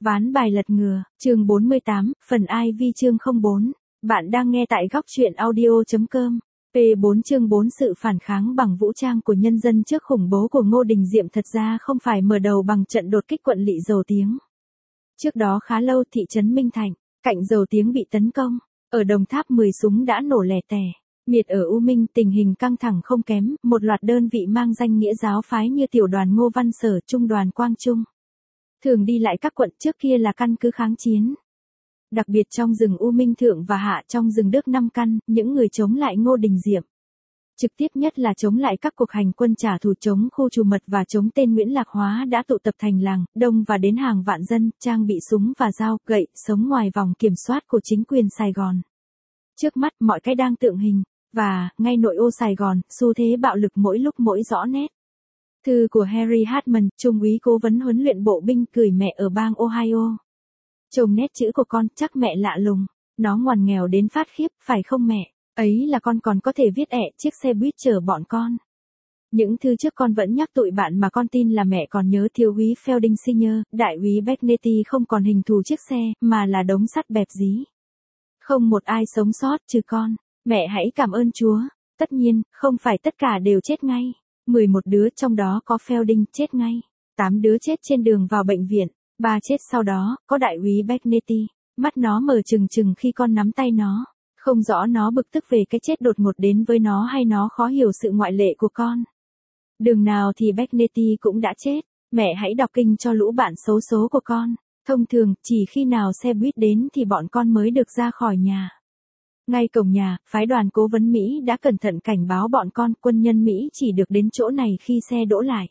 Ván bài lật ngừa, chương 48, phần IV chương 04. Bạn đang nghe tại góc truyện audio.com. P4 chương 4 sự phản kháng bằng vũ trang của nhân dân trước khủng bố của Ngô Đình Diệm thật ra không phải mở đầu bằng trận đột kích quận Lỵ Dầu Tiếng. Trước đó khá lâu thị trấn Minh Thạnh, cạnh Dầu Tiếng bị tấn công. Ở Đồng Tháp 10 súng đã nổ lẻ tẻ. Miệt ở U Minh tình hình căng thẳng không kém, một loạt đơn vị mang danh nghĩa giáo phái như tiểu đoàn Ngô Văn Sở, trung đoàn Quang Trung thường đi lại các quận trước kia là căn cứ kháng chiến. Đặc biệt trong rừng U Minh Thượng và Hạ trong rừng Đức Năm Căn, những người chống lại Ngô Đình Diệm. Trực tiếp nhất là chống lại các cuộc hành quân trả thù chống khu Trù Mật và chống tên Nguyễn Lạc Hóa đã tụ tập thành làng, đông và đến hàng vạn dân, trang bị súng và dao, gậy, sống ngoài vòng kiểm soát của chính quyền Sài Gòn. Trước mắt mọi cái đang tượng hình, và, ngay nội ô Sài Gòn, xu thế bạo lực mỗi lúc mỗi rõ nét. Thư của Harry Hartman, trung úy cố vấn huấn luyện bộ binh gửi mẹ ở bang Ohio. Trông nét chữ của con, chắc mẹ lạ lùng. Nó ngoằn nghèo đến phát khiếp, phải không mẹ? Ấy là con còn có thể viết chiếc xe buýt chở bọn con. Những thư trước con vẫn nhắc tụi bạn mà con tin là mẹ còn nhớ thiếu úy Felding Senior, đại úy Begnetti không còn hình thù chiếc xe, mà là đống sắt bẹp dí. Không một ai sống sót trừ con. Mẹ hãy cảm ơn Chúa. Tất nhiên, không phải tất cả đều chết ngay. 11 đứa trong đó có Felding chết ngay. 8 đứa chết trên đường vào bệnh viện. 3 chết sau đó, có đại úy Begnetti. Mắt nó mở trừng trừng khi con nắm tay nó. Không rõ nó bực tức về cái chết đột ngột đến với nó hay nó khó hiểu sự ngoại lệ của con. Đường nào thì Begnetti cũng đã chết. Mẹ hãy đọc kinh cho lũ bạn xấu số của con. Thông thường, chỉ khi nào xe buýt đến thì bọn con mới được ra khỏi nhà. Ngay cổng nhà, phái đoàn cố vấn Mỹ đã cẩn thận cảnh báo bọn con quân nhân Mỹ chỉ được đến chỗ này khi xe đỗ lại.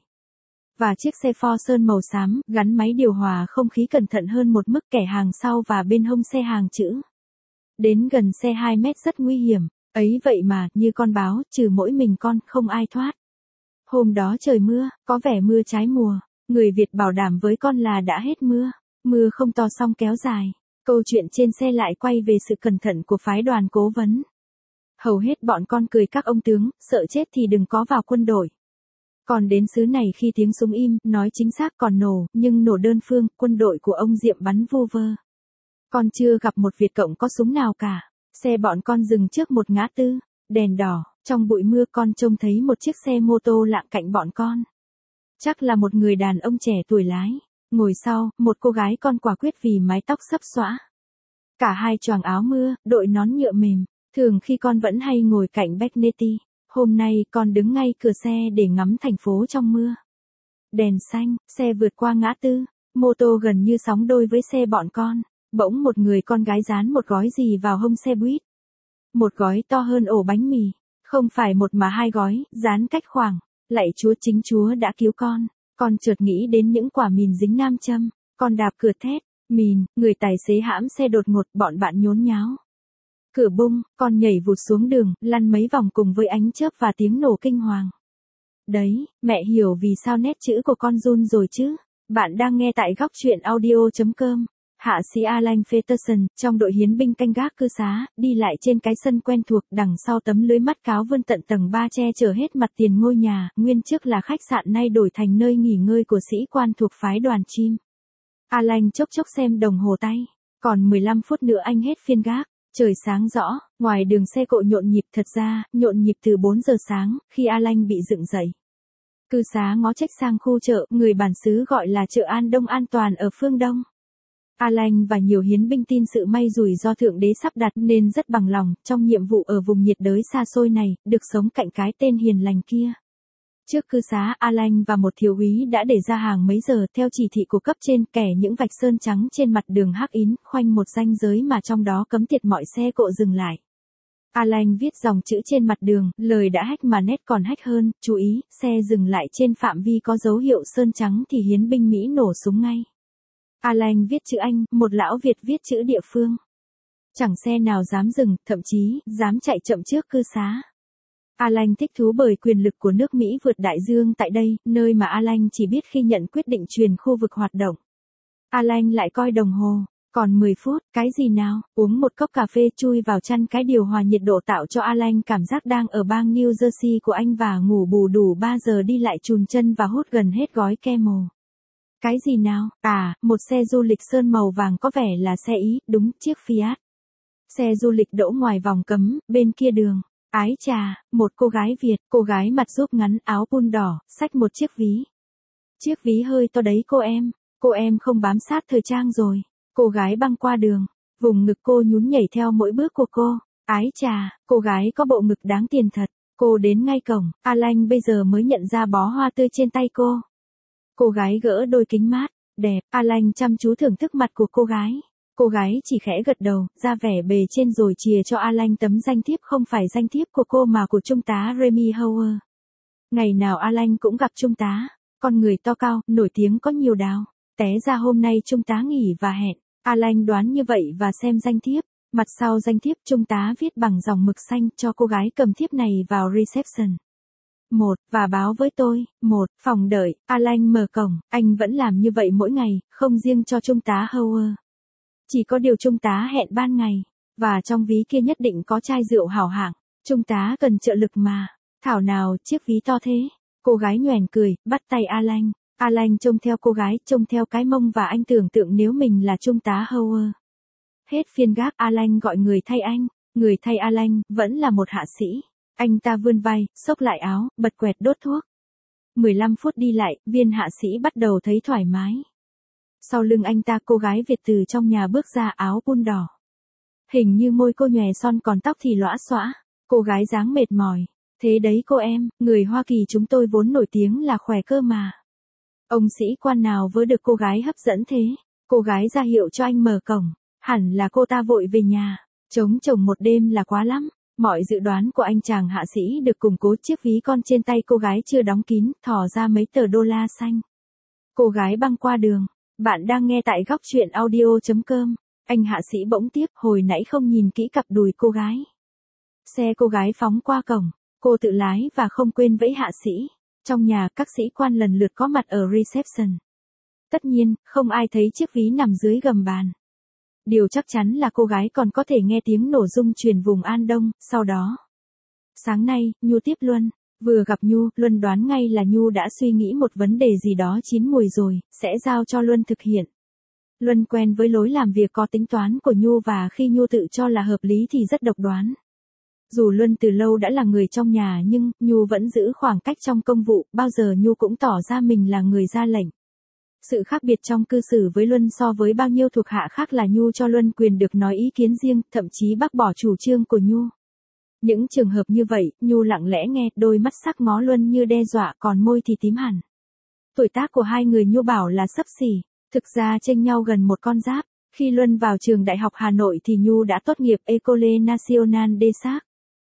Và chiếc xe Ford sơn màu xám, gắn máy điều hòa không khí cẩn thận hơn một mức kẻ hàng sau và bên hông xe hàng chữ. Đến gần xe 2 mét rất nguy hiểm, ấy vậy mà, như con báo, trừ mỗi mình con, không ai thoát. Hôm đó trời mưa, có vẻ mưa trái mùa, người Việt bảo đảm với con là đã hết mưa. Mưa không to song kéo dài. Câu chuyện trên xe lại quay về sự cẩn thận của phái đoàn cố vấn. Hầu hết bọn con cười các ông tướng, sợ chết thì đừng có vào quân đội. Còn đến xứ này khi tiếng súng im, nói chính xác còn nổ, nhưng nổ đơn phương, quân đội của ông Diệm bắn vu vơ. Con chưa gặp một Việt Cộng có súng nào cả. Xe bọn con dừng trước một ngã tư, đèn đỏ, trong bụi mưa con trông thấy một chiếc xe mô tô lạng cạnh bọn con. Chắc là một người đàn ông trẻ tuổi lái. Ngồi sau, một cô gái con quả quyết vì mái tóc xấp xõa. Cả hai choàng áo mưa, đội nón nhựa mềm. Thường khi con vẫn hay ngồi cạnh Begnetti. Hôm nay con đứng ngay cửa xe để ngắm thành phố trong mưa. Đèn xanh, xe vượt qua ngã tư. Mô tô gần như sóng đôi với xe bọn con. Bỗng một người con gái dán một gói gì vào hông xe buýt. Một gói to hơn ổ bánh mì. Không phải một mà 2 gói, dán cách khoảng. Lạy Chúa, chính Chúa đã cứu con. Con chợt nghĩ đến những quả mìn dính nam châm. Con đạp cửa thét. Mìn, người tài xế hãm xe đột ngột, bọn bạn nhốn nháo. Cửa bung, con nhảy vụt xuống đường, lăn mấy vòng cùng với ánh chớp và tiếng nổ kinh hoàng. Đấy, mẹ hiểu vì sao nét chữ của con run rồi chứ. Bạn đang nghe tại góc truyện audio.com. Hạ sĩ Alan Peterson, trong đội hiến binh canh gác cư xá, đi lại trên cái sân quen thuộc, đằng sau tấm lưới mắt cáo vươn tận tầng 3 che chở hết mặt tiền ngôi nhà, nguyên trước là khách sạn nay đổi thành nơi nghỉ ngơi của sĩ quan thuộc phái đoàn chim. Alan chốc chốc xem đồng hồ tay. Còn 15 phút nữa anh hết phiên gác. Trời sáng rõ, ngoài đường xe cộ nhộn nhịp, thật ra, nhộn nhịp từ 4 giờ sáng, khi Alan bị dựng dậy. Cư xá ngó trách sang khu chợ, người bản xứ gọi là chợ An Đông an toàn ở phương Đông. Alan và nhiều hiến binh tin sự may rủi do Thượng Đế sắp đặt nên rất bằng lòng, trong nhiệm vụ ở vùng nhiệt đới xa xôi này, được sống cạnh cái tên hiền lành kia. Trước cư xá, Alan và một thiếu úy đã để ra hàng mấy giờ theo chỉ thị của cấp trên, kẻ những vạch sơn trắng trên mặt đường hắc ín, khoanh một ranh giới mà trong đó cấm tiệt mọi xe cộ dừng lại. Alan viết dòng chữ trên mặt đường, lời đã hách mà nét còn hách hơn, chú ý, xe dừng lại trên phạm vi có dấu hiệu sơn trắng thì hiến binh Mỹ nổ súng ngay. Alan viết chữ Anh, một lão Việt viết chữ địa phương. Chẳng xe nào dám dừng, thậm chí, dám chạy chậm trước cư xá. Alan thích thú bởi quyền lực của nước Mỹ vượt đại dương tại đây, nơi mà Alan chỉ biết khi nhận quyết định truyền khu vực hoạt động. Alan lại coi đồng hồ, còn 10 phút, cái gì nào, uống một cốc cà phê chui vào chăn cái điều hòa nhiệt độ tạo cho Alan cảm giác đang ở bang New Jersey của anh và ngủ bù đủ 3 giờ đi lại chùn chân và hút gần hết gói Camel. Cái gì nào? À, một xe du lịch sơn màu vàng có vẻ là xe Ý, đúng, chiếc Fiat. Xe du lịch đỗ ngoài vòng cấm, bên kia đường. Ái chà, một cô gái Việt, cô gái mặt giúp ngắn áo pun đỏ, xách một chiếc ví. Chiếc ví hơi to đấy cô em không bám sát thời trang rồi. Cô gái băng qua đường, vùng ngực cô nhún nhảy theo mỗi bước của cô. Ái chà, cô gái có bộ ngực đáng tiền thật. Cô đến ngay cổng, Alan bây giờ mới nhận ra bó hoa tươi trên tay cô. Cô gái gỡ đôi kính mát, đẹp, Alan chăm chú thưởng thức mặt của cô gái. Cô gái chỉ khẽ gật đầu, ra vẻ bề trên rồi chìa cho Alan tấm danh thiếp không phải danh thiếp của cô mà của trung tá Remy Howard. Ngày nào Alan cũng gặp trung tá, con người to cao, nổi tiếng có nhiều đào. Té ra hôm nay trung tá nghỉ và hẹn. Alan đoán như vậy và xem danh thiếp. Mặt sau danh thiếp trung tá viết bằng dòng mực xanh cho cô gái cầm thiếp này vào reception. Và báo với tôi. Phòng đợi, Alan mở cổng, anh vẫn làm như vậy mỗi ngày, không riêng cho trung tá Howard. Chỉ có điều trung tá hẹn ban ngày, và trong ví kia nhất định có chai rượu hảo hạng, trung tá cần trợ lực mà. Thảo nào chiếc ví to thế. Cô gái nhoẻn cười, bắt tay Alan. Alan trông theo cô gái, trông theo cái mông và anh tưởng tượng nếu mình là trung tá Howard. Hết phiên gác, Alan gọi người thay anh. Người thay Alan vẫn là một hạ sĩ. Anh ta vươn vai, xốc lại áo, bật quẹt đốt thuốc. 15 phút đi lại, viên hạ sĩ bắt đầu thấy thoải mái. Sau lưng anh ta cô gái Việt từ trong nhà bước ra, áo pun đỏ. Hình như môi cô nhòe son còn tóc thì lõa xõa. Cô gái dáng mệt mỏi. Thế đấy cô em, người Hoa Kỳ chúng tôi vốn nổi tiếng là khỏe cơ mà. Ông sĩ quan nào vớ được cô gái hấp dẫn thế? Cô gái ra hiệu cho anh mở cổng. Hẳn là cô ta vội về nhà. Trống chồng một đêm là quá lắm. Mọi dự đoán của anh chàng hạ sĩ được củng cố, chiếc ví con trên tay cô gái chưa đóng kín, thò ra mấy tờ đô la xanh. Cô gái băng qua đường. Bạn đang nghe tại góc truyện audio.com. Anh hạ sĩ bỗng tiếp, hồi nãy không nhìn kỹ cặp đùi cô gái. Xe cô gái phóng qua cổng. Cô tự lái và không quên vẫy hạ sĩ. Trong nhà, các sĩ quan lần lượt có mặt ở reception. Tất nhiên, không ai thấy chiếc ví nằm dưới gầm bàn. Điều chắc chắn là cô gái còn có thể nghe tiếng nổ rung truyền vùng An Đông, sau đó. Sáng nay, Nhu tiếp Luân. Vừa gặp Nhu, Luân đoán ngay là Nhu đã suy nghĩ một vấn đề gì đó chín mùi rồi, sẽ giao cho Luân thực hiện. Luân quen với lối làm việc có tính toán của Nhu và khi Nhu tự cho là hợp lý thì rất độc đoán. Dù Luân từ lâu đã là người trong nhà nhưng, Nhu vẫn giữ khoảng cách trong công vụ, bao giờ Nhu cũng tỏ ra mình là người ra lệnh. Sự khác biệt trong cư xử với Luân so với bao nhiêu thuộc hạ khác là Nhu cho Luân quyền được nói ý kiến riêng, thậm chí bác bỏ chủ trương của Nhu. Những trường hợp như vậy, Nhu lặng lẽ nghe, đôi mắt sắc ngó Luân như đe dọa, còn môi thì tím hẳn. Tuổi tác của hai người Nhu bảo là xấp xỉ, thực ra chênh nhau gần một con giáp. Khi Luân vào trường Đại học Hà Nội thì Nhu đã tốt nghiệp École Nationale des Arts.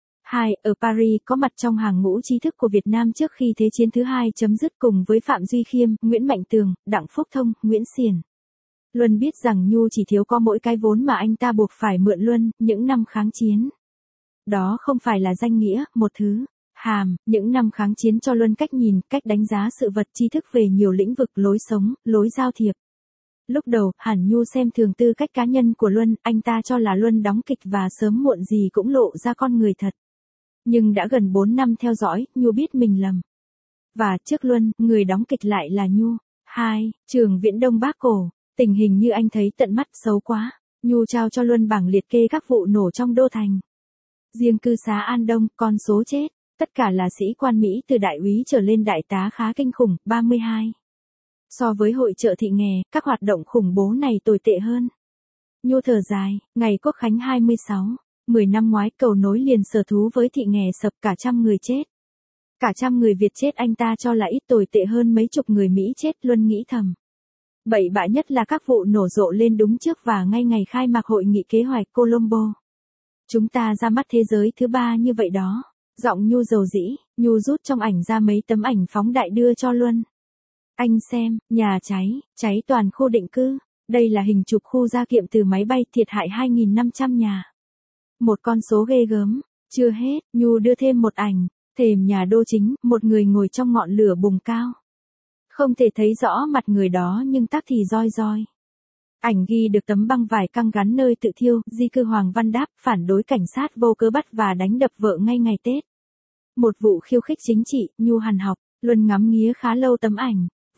Ở Paris, có mặt trong hàng ngũ trí thức của Việt Nam trước khi Thế chiến thứ hai chấm dứt cùng với Phạm Duy Khiêm, Nguyễn Mạnh Tường, Đặng Phúc Thông, Nguyễn Xiển. Luân biết rằng Nhu chỉ thiếu có mỗi cái vốn mà anh ta buộc phải mượn Luân, những năm kháng chiến. Đó không phải là danh nghĩa, một thứ. Hàm, những năm kháng chiến cho Luân cách nhìn, cách đánh giá sự vật, tri thức về nhiều lĩnh vực, lối sống, lối giao thiệp. Lúc đầu, hẳn Nhu xem thường tư cách cá nhân của Luân, anh ta cho là Luân đóng kịch và sớm muộn gì cũng lộ ra con người thật. Nhưng đã gần 4 năm theo dõi, Nhu biết mình lầm. Và trước Luân, người đóng kịch lại là Nhu. Trường Viễn Đông Bác Cổ. Tình hình như anh thấy tận mắt, xấu quá. Nhu trao cho Luân bảng liệt kê các vụ nổ trong đô thành. Riêng cư xá An Đông, con số chết, tất cả là sĩ quan Mỹ từ đại úy trở lên đại tá khá kinh khủng, 32. So với hội chợ Thị Nghè, các hoạt động khủng bố này tồi tệ hơn. Nhu thở dài, ngày Quốc khánh 26. 10 năm ngoái cầu nối liền Sở Thú với Thị Nghè sập, cả trăm người chết. Cả trăm người Việt chết anh ta cho là ít, tồi tệ hơn mấy chục người Mỹ chết, Luân nghĩ thầm. Bậy bạ nhất là các vụ nổ rộ lên đúng trước và ngay ngày khai mạc hội nghị kế hoạch Colombo. Chúng ta ra mắt thế giới thứ ba như vậy đó. Giọng Nhu dầu dĩ, Nhu rút trong ảnh ra mấy tấm ảnh phóng đại đưa cho Luân. Anh xem, nhà cháy toàn khu định cư. Đây là hình chụp khu Gia Kiệm từ máy bay, thiệt hại 2.500 nhà. Một con số ghê gớm. Chưa hết, Nhu đưa thêm một ảnh, thềm nhà Đô Chính, một người ngồi trong ngọn lửa bùng cao. Không thể thấy rõ mặt người đó nhưng tắc thì roi roi. Ảnh ghi được tấm băng vải căng gắn nơi tự thiêu, di cư Hoàng Văn Đáp, phản đối cảnh sát vô cớ bắt và đánh đập vợ ngay ngày Tết. Một vụ khiêu khích chính trị, Nhu hằn học, Luân ngắm nghía khá lâu tấm ảnh.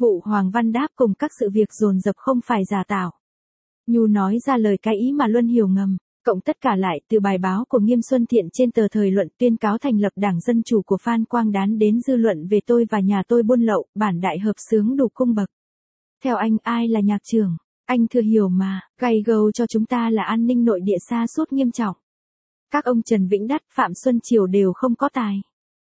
Vụ Hoàng Văn Đáp cùng các sự việc dồn dập không phải giả tạo. Nhu nói ra lời cái ý mà Luân hiểu ngầm, cộng tất cả lại từ bài báo của Nghiêm Xuân Thiện trên tờ Thời Luận tuyên cáo thành lập Đảng Dân Chủ của Phan Quang Đán đến dư luận về tôi và nhà tôi buôn lậu, bản đại hợp xướng đủ cung bậc. Theo anh ai là nhạc trưởng? Anh thừa hiểu mà, gay gâu cho chúng ta là an ninh nội địa sa sút nghiêm trọng. Các ông Trần Vĩnh Đắt, Phạm Xuân Triều đều không có tài.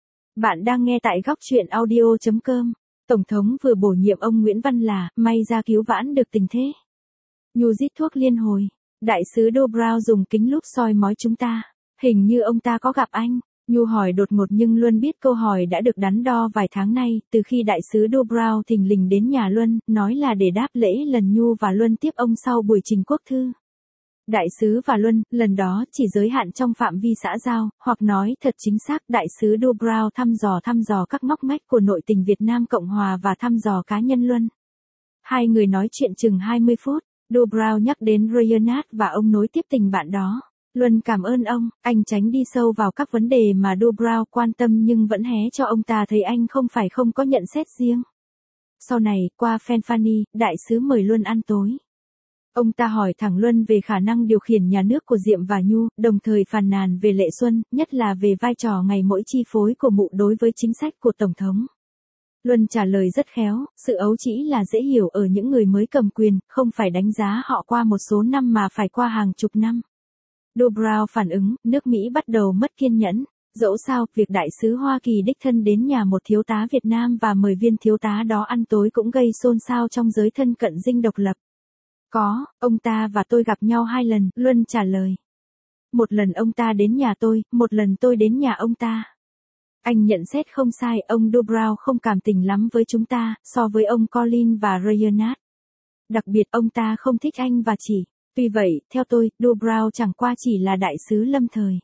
Bạn đang nghe tại góc truyện audio.com. Tổng thống vừa bổ nhiệm ông Nguyễn Văn là, may ra cứu vãn được tình thế. Nhu rít thuốc liên hồi. Đại sứ Dobrow dùng kính lúp soi mói chúng ta. Hình như ông ta có gặp anh. Nhu hỏi đột ngột nhưng Luân biết câu hỏi đã được đắn đo vài tháng nay, từ khi đại sứ Dobrow thình lình đến nhà Luân, nói là để đáp lễ lần Nhu và Luân tiếp ông sau buổi trình quốc thư. Đại sứ và Luân, lần đó chỉ giới hạn trong phạm vi xã giao, hoặc nói thật chính xác, đại sứ Dobrow thăm dò các ngóc ngách của nội tình Việt Nam Cộng Hòa và thăm dò cá nhân Luân. Hai người nói chuyện chừng 20 phút, Dobrow nhắc đến Reinhard và ông nối tiếp tình bạn đó. Luân cảm ơn ông, anh tránh đi sâu vào các vấn đề mà Dobrow quan tâm nhưng vẫn hé cho ông ta thấy anh không có nhận xét riêng. Sau này, qua Fanfani, đại sứ mời Luân ăn tối. Ông ta hỏi thẳng Luân về khả năng điều khiển nhà nước của Diệm và Nhu, đồng thời phàn nàn về Lệ Xuân, nhất là về vai trò ngày mỗi chi phối của mụ đối với chính sách của Tổng thống. Luân trả lời rất khéo, sự ấu trĩ là dễ hiểu ở những người mới cầm quyền, không phải đánh giá họ qua một số năm mà phải qua hàng chục năm. Dobrow phản ứng, nước Mỹ bắt đầu mất kiên nhẫn. Dẫu sao, việc đại sứ Hoa Kỳ đích thân đến nhà một thiếu tá Việt Nam và mời viên thiếu tá đó ăn tối cũng gây xôn xao trong giới thân cận dinh độc lập. Có, ông ta và tôi gặp nhau 2 lần, Luân trả lời. Một lần ông ta đến nhà tôi, một lần tôi đến nhà ông ta. Anh nhận xét không sai, ông Dobrow không cảm tình lắm với chúng ta, so với ông Colin và Reinhard. Đặc biệt ông ta không thích anh và chị. Tuy vậy, theo tôi, Dobrow chẳng qua chỉ là đại sứ lâm thời.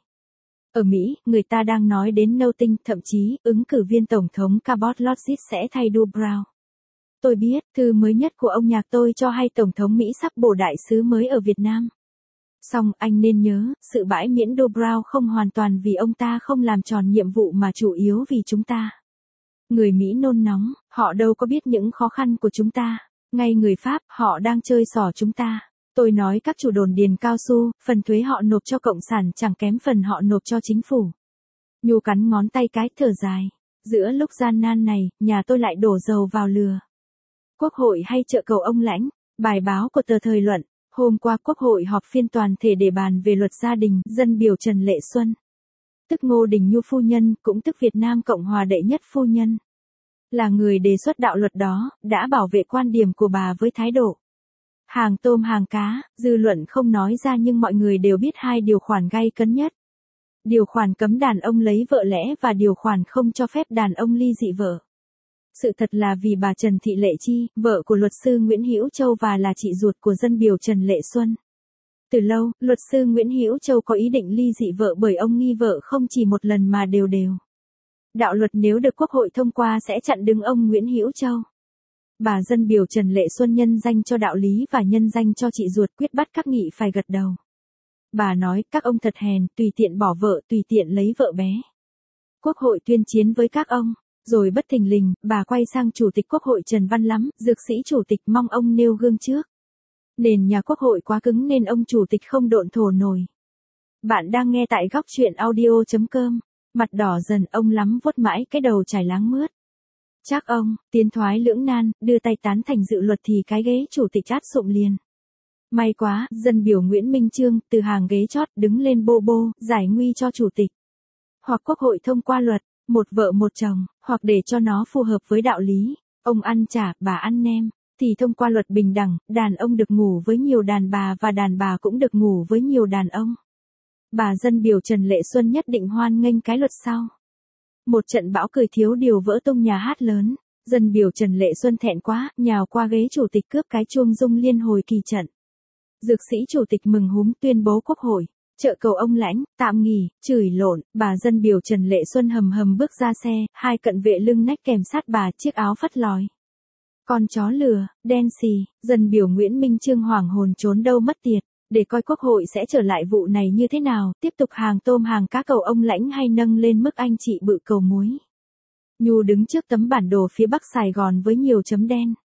Ở Mỹ, người ta đang nói đến Nothing, thậm chí, ứng cử viên Tổng thống Cabot Lodge sẽ thay Dobrow. Tôi biết, thư mới nhất của ông nhạc tôi cho hay Tổng thống Mỹ sắp bổ đại sứ mới ở Việt Nam. Song, anh nên nhớ, sự bãi miễn Dobrow không hoàn toàn vì ông ta không làm tròn nhiệm vụ mà chủ yếu vì chúng ta. Người Mỹ nôn nóng, họ đâu có biết những khó khăn của chúng ta. Ngay người Pháp, họ đang chơi xỏ chúng ta. Tôi nói các chủ đồn điền cao su, phần thuế họ nộp cho cộng sản chẳng kém phần họ nộp cho chính phủ. Nhu cắn ngón tay cái, thở dài. Giữa lúc gian nan này, nhà tôi lại đổ dầu vào lửa. Quốc hội hay trợ cầu ông Lãnh, bài báo của tờ Thời Luận. Hôm qua Quốc hội họp phiên toàn thể để bàn về luật gia đình, dân biểu Trần Lệ Xuân. Tức Ngô Đình Nhu phu nhân, cũng tức Việt Nam Cộng Hòa đệ nhất phu nhân. Là người đề xuất đạo luật đó, đã bảo vệ quan điểm của bà với thái độ hàng tôm hàng cá, dư luận không nói ra nhưng mọi người đều biết 2 điều khoản gay cấn nhất. Điều khoản cấm đàn ông lấy vợ lẽ và điều khoản không cho phép đàn ông ly dị vợ. Sự thật là vì bà Trần Thị Lệ Chi, vợ của luật sư Nguyễn Hữu Châu và là chị ruột của dân biểu Trần Lệ Xuân. Từ lâu, luật sư Nguyễn Hữu Châu có ý định ly dị vợ bởi ông nghi vợ không chỉ một lần mà đều. Đạo luật nếu được Quốc hội thông qua sẽ chặn đứng ông Nguyễn Hữu Châu. Bà dân biểu Trần Lệ Xuân nhân danh cho đạo lý và nhân danh cho chị ruột quyết bắt các nghị phải gật đầu. Bà nói, các ông thật hèn, tùy tiện bỏ vợ, tùy tiện lấy vợ bé. Quốc hội tuyên chiến với các ông. Rồi bất thình lình, bà quay sang Chủ tịch Quốc hội Trần Văn Lắm, dược sĩ Chủ tịch mong ông nêu gương trước. Nền nhà Quốc hội quá cứng nên ông Chủ tịch không độn thổ nổi. Bạn đang nghe tại góc truyện audio.com. Mặt đỏ dần, ông Lắm vuốt mãi cái đầu chải láng mướt. Chắc ông, tiến thoái lưỡng nan, đưa tay tán thành dự luật thì cái ghế Chủ tịch át sụm liền. May quá, dân biểu Nguyễn Minh Chương, từ hàng ghế chót đứng lên bô, giải nguy cho Chủ tịch. Hoặc Quốc hội thông qua luật. Một vợ một chồng, hoặc để cho nó phù hợp với đạo lý, ông ăn chả, bà ăn nem, thì thông qua luật bình đẳng, đàn ông được ngủ với nhiều đàn bà và đàn bà cũng được ngủ với nhiều đàn ông. Bà dân biểu Trần Lệ Xuân nhất định hoan nghênh cái luật sau. Một trận bão cười thiếu điều vỡ tung nhà hát lớn, dân biểu Trần Lệ Xuân thẹn quá, nhào qua ghế Chủ tịch cướp cái chuông rung liên hồi kỳ trận. Dược sĩ Chủ tịch mừng húm tuyên bố Quốc hội. Trợ cầu ông Lãnh, tạm nghỉ, chửi lộn, bà dân biểu Trần Lệ Xuân hầm bước ra xe, 2 cận vệ lưng nách kèm sát bà, chiếc áo phất lòi. Con chó lừa, đen xì, dân biểu Nguyễn Minh Chương hoảng hồn trốn đâu mất tiệt, để coi Quốc hội sẽ trở lại vụ này như thế nào, tiếp tục hàng tôm hàng cá cầu ông Lãnh hay nâng lên mức anh chị bự cầu muối. Nhu đứng trước tấm bản đồ phía bắc Sài Gòn với nhiều chấm đen.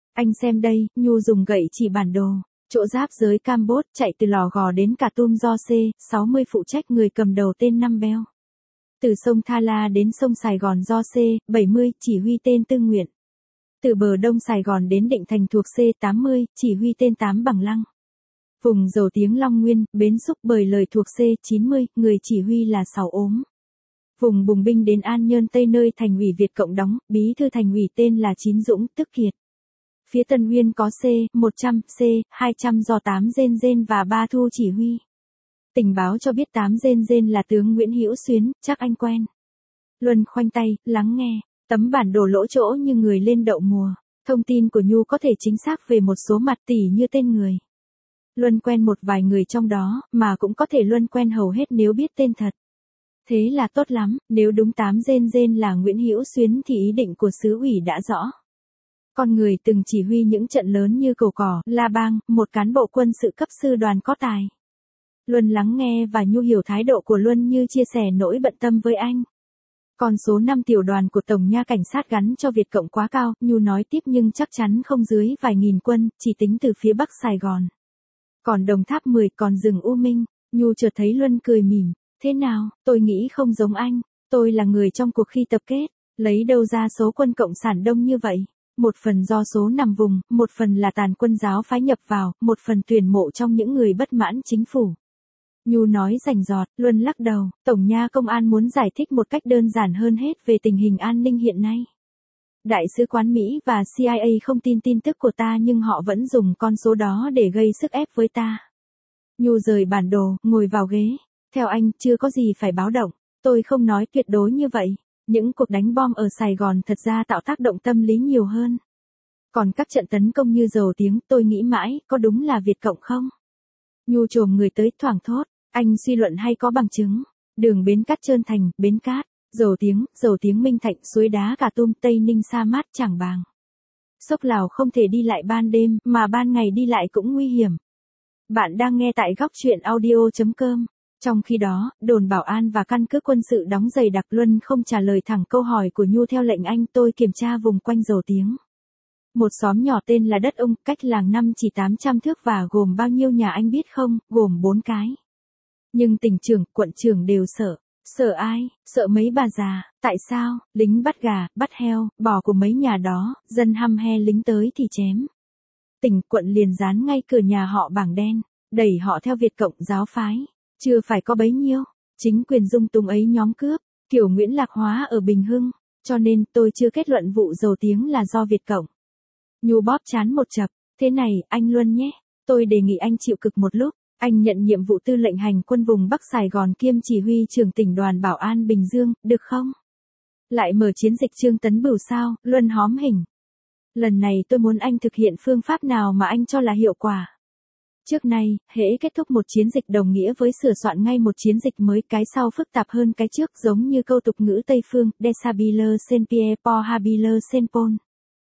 Anh xem đây, Nhu dùng gậy chỉ bản đồ. Chỗ giáp giới Campuchia chạy từ Lò Gò đến Khartoum do C60 phụ trách, người cầm đầu tên Năm Beo. Từ sông Tha La đến sông Sài Gòn do C70 chỉ huy tên Tư Nguyện. Từ bờ đông Sài Gòn đến Định Thành thuộc C80 chỉ huy tên Tám Bằng Lăng. Vùng dầu tiếng Long Nguyên, Bến Xúc Bời Lời thuộc C90, người chỉ huy là Sáu Ốm. Vùng Bùng Binh đến An Nhơn Tây nơi Thành ủy Việt Cộng đóng, bí thư Thành ủy tên là Chín Dũng Tức Kiệt. Phía Tân Uyên có C100, C200 do Tám Dên và Ba Thu chỉ huy. Tình báo cho biết Tám Dên là tướng Nguyễn Hữu Xuyến, chắc anh quen. Luân khoanh tay, lắng nghe, tấm bản đồ lỗ chỗ như người lên đậu mùa. Thông tin của Nhu có thể chính xác về một số mặt tỉ như tên người. Luân quen một vài người trong đó, mà cũng có thể Luân quen hầu hết nếu biết tên thật. Thế là tốt lắm, nếu đúng Tám Dên là Nguyễn Hữu Xuyến thì ý định của xứ ủy đã rõ. Con người từng chỉ huy những trận lớn như Cầu Cỏ, La Bang, một cán bộ quân sự cấp sư đoàn có tài. Luân lắng nghe và Nhu hiểu thái độ của Luân như chia sẻ nỗi bận tâm với anh. Con số 5 tiểu đoàn của Tổng nha cảnh sát gắn cho Việt Cộng quá cao, Nhu nói tiếp, nhưng chắc chắn không dưới vài nghìn quân, chỉ tính từ phía Bắc Sài Gòn. Còn Đồng Tháp 10, còn rừng U Minh. Nhu chợt thấy Luân cười mỉm. Thế nào, tôi nghĩ không giống anh. Tôi là người trong cuộc khi tập kết. Lấy đâu ra số quân cộng sản đông như vậy? Một phần do số nằm vùng, một phần là tàn quân giáo phái nhập vào, một phần tuyển mộ trong những người bất mãn chính phủ. Nhu nói rành rọt. Luân lắc đầu. Tổng nha công an muốn giải thích một cách đơn giản hơn hết về tình hình an ninh hiện nay. Đại sứ quán Mỹ và CIA không tin tin tức của ta, nhưng họ vẫn dùng con số đó để gây sức ép với ta. Nhu rời bản đồ, ngồi vào ghế. Theo anh, chưa có gì phải báo động. Tôi không nói tuyệt đối như vậy. Những cuộc đánh bom ở Sài Gòn thật ra tạo tác động tâm lý nhiều hơn. Còn các trận tấn công như Dầu Tiếng, tôi nghĩ mãi, có đúng là Việt Cộng không? Nhu chồm người tới, thoảng thốt. Anh suy luận hay có bằng chứng? Đường Bến Cát Trơn Thành, Bến Cát, Dầu Tiếng Minh Thạnh, Suối Đá Khartoum, Tây Ninh Sa Mát Trảng Bàng. Sốc Lào không thể đi lại ban đêm, mà ban ngày đi lại cũng nguy hiểm. Bạn đang nghe tại góc truyện audio.com. Trong khi đó, đồn bảo an và căn cứ quân sự đóng dày đặc. Luân không trả lời thẳng câu hỏi của Nhu. Theo lệnh anh, tôi kiểm tra vùng quanh Dầu Tiếng. Một xóm nhỏ tên là Đất Ông, cách làng năm chỉ 800 thước và gồm bao nhiêu nhà anh biết không? Gồm 4 cái. Nhưng tỉnh trưởng, quận trưởng đều sợ. Sợ ai? Sợ mấy bà già. Tại sao? Lính bắt gà, bắt heo, bò của mấy nhà đó, dân hăm he lính tới thì chém. Tỉnh, quận liền dán ngay cửa nhà họ bảng đen, đẩy họ theo Việt Cộng giáo phái. Chưa phải có bấy nhiêu. Chính quyền dung túng ấy nhóm cướp, kiểu Nguyễn Lạc Hóa ở Bình Hưng. Cho nên tôi chưa kết luận vụ Dầu Tiếng là do Việt Cộng. Nhu bóp trán một chập. Thế này, anh Luân nhé. Tôi đề nghị anh chịu cực một lúc. Anh nhận nhiệm vụ tư lệnh hành quân vùng Bắc Sài Gòn kiêm chỉ huy trưởng tỉnh đoàn Bảo an Bình Dương, được không? Lại mở chiến dịch Trương Tấn Bửu sao? Luân hóm hình. Lần này tôi muốn anh thực hiện phương pháp nào mà anh cho là hiệu quả. Trước nay, hễ kết thúc một chiến dịch đồng nghĩa với sửa soạn ngay một chiến dịch mới, cái sau phức tạp hơn cái trước, giống như câu tục ngữ Tây phương, Desabiller Senpie Pohabiller Senpon.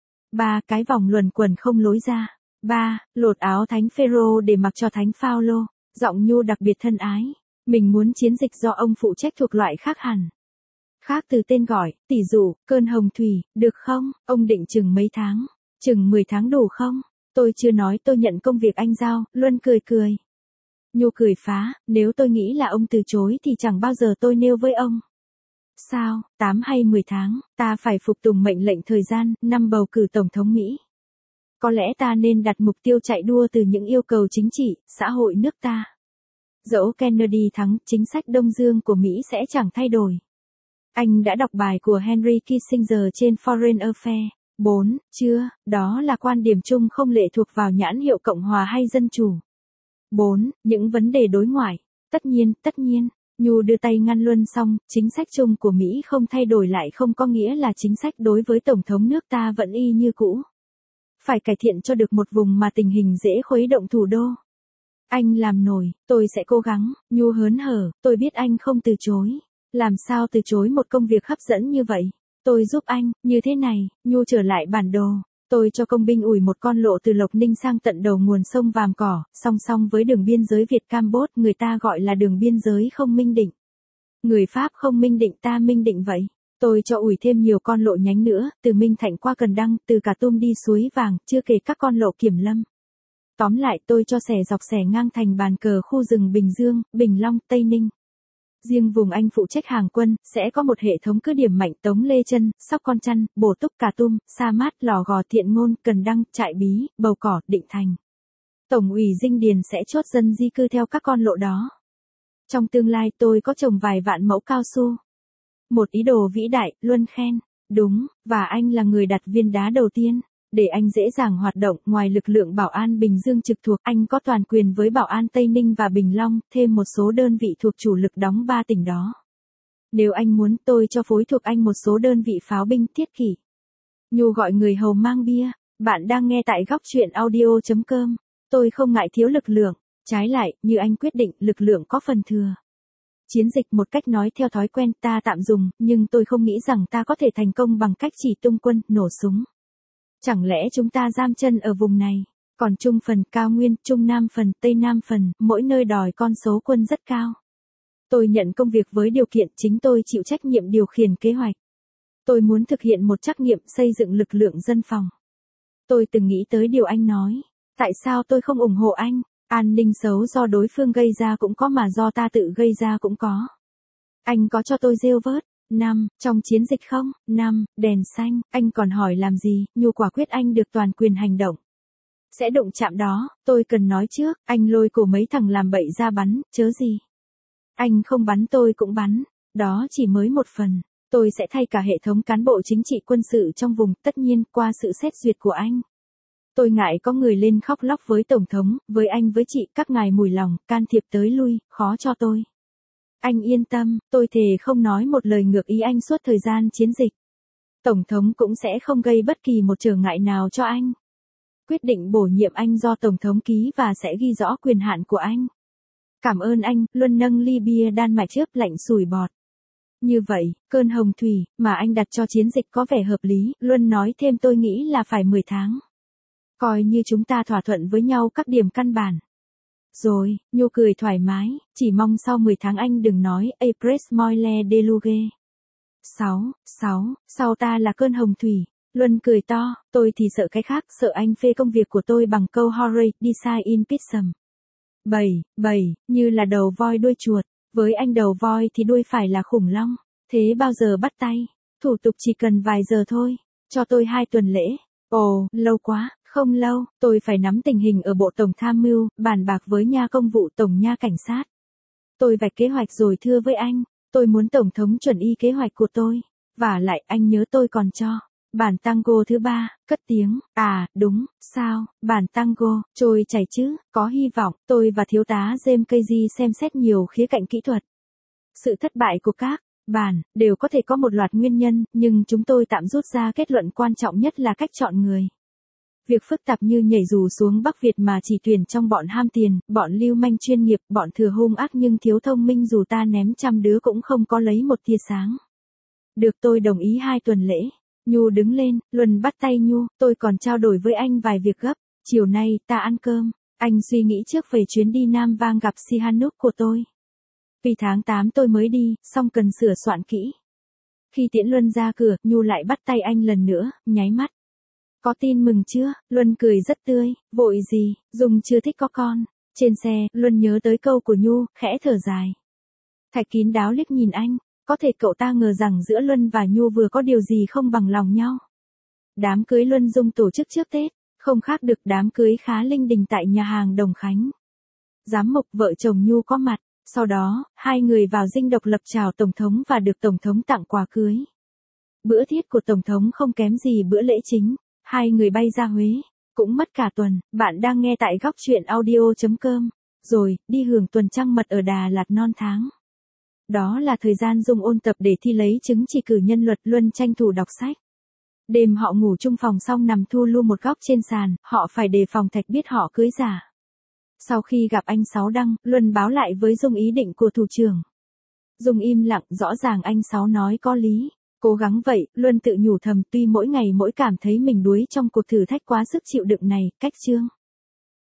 3. Cái vòng luẩn quẩn không lối ra. 3. Lột áo Thánh Phêrô để mặc cho Thánh Phaolô. Giọng Nhu đặc biệt thân ái. Mình muốn chiến dịch do ông phụ trách thuộc loại khác hẳn. Khác từ tên gọi, tỷ dụ, cơn hồng thủy, được không? Ông định chừng mấy tháng? Chừng 10 tháng đủ không? Tôi chưa nói tôi nhận công việc anh giao. Luân cười. Nhu cười phá, nếu tôi nghĩ là ông từ chối thì chẳng bao giờ tôi nêu với ông. Sao, 8 hay 10 tháng, ta phải phục tùng mệnh lệnh thời gian, năm bầu cử Tổng thống Mỹ. Có lẽ ta nên đặt mục tiêu chạy đua từ những yêu cầu chính trị, xã hội nước ta. Dẫu Kennedy thắng, chính sách Đông Dương của Mỹ sẽ chẳng thay đổi. Anh đã đọc bài của Henry Kissinger trên Foreign Affairs. 4. Chưa, đó là quan điểm chung không lệ thuộc vào nhãn hiệu Cộng hòa hay Dân chủ. 4. Những vấn đề đối ngoại. Tất nhiên. Nhu đưa tay ngăn Luân xong, chính sách chung của Mỹ không thay đổi lại không có nghĩa là chính sách đối với Tổng thống nước ta vẫn y như cũ. Phải cải thiện cho được một vùng mà tình hình dễ khuấy động thủ đô. Anh làm nổi, tôi sẽ cố gắng. Nhu hớn hở, tôi biết anh không từ chối. Làm sao từ chối một công việc hấp dẫn như vậy? Tôi giúp anh, như thế này. Nhu trở lại bản đồ. Tôi cho công binh ủi một con lộ từ Lộc Ninh sang tận đầu nguồn sông Vàm Cỏ, song song với đường biên giới Việt Campuchia, người ta gọi là đường biên giới không minh định. Người Pháp không minh định, ta minh định vậy. Tôi cho ủi thêm nhiều con lộ nhánh nữa, từ Minh Thạnh qua Cần Đăng, từ Cà Tum đi Suối Vàng, chưa kể các con lộ Kiểm Lâm. Tóm lại tôi cho xẻ dọc xẻ ngang thành bàn cờ khu rừng Bình Dương, Bình Long, Tây Ninh. Riêng vùng anh phụ trách hàng quân, sẽ có một hệ thống cứ điểm mạnh Tống Lê Chân, Sóc Con Chăn, Bổ Túc Cà Tum, Sa Mát, Lò Gò Thiện Ngôn, Cần Đăng, Trại Bí, Bầu Cỏ, Định Thành. Tổng ủy Dinh Điền sẽ chốt dân di cư theo các con lộ đó. Trong tương lai tôi có trồng vài vạn mẫu cao su. Một ý đồ vĩ đại, Luân khen. Đúng, và anh là người đặt viên đá đầu tiên. Để anh dễ dàng hoạt động, ngoài lực lượng bảo an Bình Dương trực thuộc, anh có toàn quyền với bảo an Tây Ninh và Bình Long, thêm một số đơn vị thuộc chủ lực đóng 3 tỉnh đó. Nếu anh muốn, tôi cho phối thuộc anh một số đơn vị pháo binh thiết kỷ. Nhu gọi người hầu mang bia. Bạn đang nghe tại góc chuyện audio.com. Tôi không ngại thiếu lực lượng. Trái lại, như anh quyết định, lực lượng có phần thừa. Chiến dịch một cách nói theo thói quen ta tạm dùng, nhưng tôi không nghĩ rằng ta có thể thành công bằng cách chỉ tung quân, nổ súng. Chẳng lẽ chúng ta giam chân ở vùng này, còn Trung phần, Cao Nguyên, Trung Nam phần, Tây Nam phần, mỗi nơi đòi con số quân rất cao. Tôi nhận công việc với điều kiện chính tôi chịu trách nhiệm điều khiển kế hoạch. Tôi muốn thực hiện một trắc nghiệm xây dựng lực lượng dân phòng. Tôi từng nghĩ tới điều anh nói. Tại sao tôi không ủng hộ anh? An ninh xấu do đối phương gây ra cũng có mà do ta tự gây ra cũng có. Anh có cho tôi rêu vớt. 5. Trong chiến dịch không? 5. Đèn xanh. Anh còn hỏi làm gì? Nhu quả quyết anh được toàn quyền hành động. Sẽ đụng chạm đó, tôi cần nói trước, anh lôi cổ mấy thằng làm bậy ra bắn, chớ gì. Anh không bắn tôi cũng bắn, đó chỉ mới một phần. Tôi sẽ thay cả hệ thống cán bộ chính trị quân sự trong vùng, tất nhiên qua sự xét duyệt của anh. Tôi ngại có người lên khóc lóc với Tổng thống, với anh với chị, các ngài mùi lòng, can thiệp tới lui, khó cho tôi. Anh yên tâm, tôi thề không nói một lời ngược ý anh suốt thời gian chiến dịch. Tổng thống cũng sẽ không gây bất kỳ một trở ngại nào cho anh. Quyết định bổ nhiệm anh do Tổng thống ký và sẽ ghi rõ quyền hạn của anh. Cảm ơn anh, Luân nâng ly bia Đan Mạch chớp lạnh sủi bọt. Như vậy, cơn hồng thủy mà anh đặt cho chiến dịch có vẻ hợp lý, Luân nói thêm tôi nghĩ là phải 10 tháng. Coi như chúng ta thỏa thuận với nhau các điểm căn bản. Rồi, Nhu cười thoải mái, chỉ mong sau 10 tháng anh đừng nói Apres Moile Deluge. 6. Sau ta là cơn hồng thủy. Luân cười to, tôi thì sợ cái khác, sợ anh phê công việc của tôi bằng câu Horror, Decide in Pitsum. 7. Như là đầu voi đuôi chuột, với anh đầu voi thì đuôi phải là khủng long. Thế bao giờ bắt tay? Thủ tục chỉ cần vài giờ thôi, cho tôi 2 tuần lễ. Ồ, lâu quá. Không lâu, tôi phải nắm tình hình ở Bộ Tổng Tham mưu, bàn bạc với nha công vụ Tổng nha Cảnh sát. Tôi vạch kế hoạch rồi thưa với anh, tôi muốn Tổng thống chuẩn y kế hoạch của tôi. Và lại anh nhớ tôi còn cho bản tango thứ 3, cất tiếng, đúng, sao, bản tango, trôi chảy chứ, có hy vọng, tôi và thiếu tá James Casey xem xét nhiều khía cạnh kỹ thuật. Sự thất bại của các bản đều có thể có một loạt nguyên nhân, nhưng chúng tôi tạm rút ra kết luận quan trọng nhất là cách chọn người. Việc phức tạp như nhảy dù xuống Bắc Việt mà chỉ tuyển trong bọn ham tiền, bọn lưu manh chuyên nghiệp, bọn thừa hung ác nhưng thiếu thông minh dù ta ném trăm đứa cũng không có lấy một tia sáng. Được tôi đồng ý 2 tuần lễ. Nhu đứng lên, Luân bắt tay Nhu, tôi còn trao đổi với anh vài việc gấp. Chiều nay ta ăn cơm, anh suy nghĩ trước về chuyến đi Nam Vang gặp Sihanouk của tôi. Vì tháng 8 tôi mới đi, xong cần sửa soạn kỹ. Khi tiễn Luân ra cửa, Nhu lại bắt tay anh lần nữa, nháy mắt. Có tin mừng chưa? Luân cười rất tươi, vội gì, Dung chưa thích có con. Trên xe, Luân nhớ tới câu của Nhu, khẽ thở dài. Thạch kín đáo liếc nhìn anh, có thể cậu ta ngờ rằng giữa Luân và Nhu vừa có điều gì không bằng lòng nhau. Đám cưới Luân Dung tổ chức trước Tết, không khác được đám cưới khá linh đình tại nhà hàng Đồng Khánh. Giám mục vợ chồng Nhu có mặt, sau đó, 2 người vào dinh độc lập chào Tổng thống và được Tổng thống tặng quà cưới. Bữa tiết của Tổng thống không kém gì bữa lễ chính. 2 người bay ra Huế, cũng mất cả tuần. Bạn đang nghe tại góc chuyện audio.com. Rồi, đi hưởng tuần trăng mật ở Đà Lạt non tháng. Đó là thời gian Dung ôn tập để thi lấy chứng chỉ cử nhân luật. Luân tranh thủ đọc sách. Đêm họ ngủ chung phòng xong nằm thu lu một góc trên sàn, họ phải đề phòng Thạch biết họ cưới giả. Sau khi gặp anh Sáu Đăng, Luân báo lại với Dung ý định của thủ trưởng. Dung im lặng, rõ ràng anh Sáu nói có lý. Cố gắng vậy, Luân tự nhủ thầm, tuy mỗi ngày mỗi cảm thấy mình đuối trong cuộc thử thách quá sức chịu đựng này, cách chương.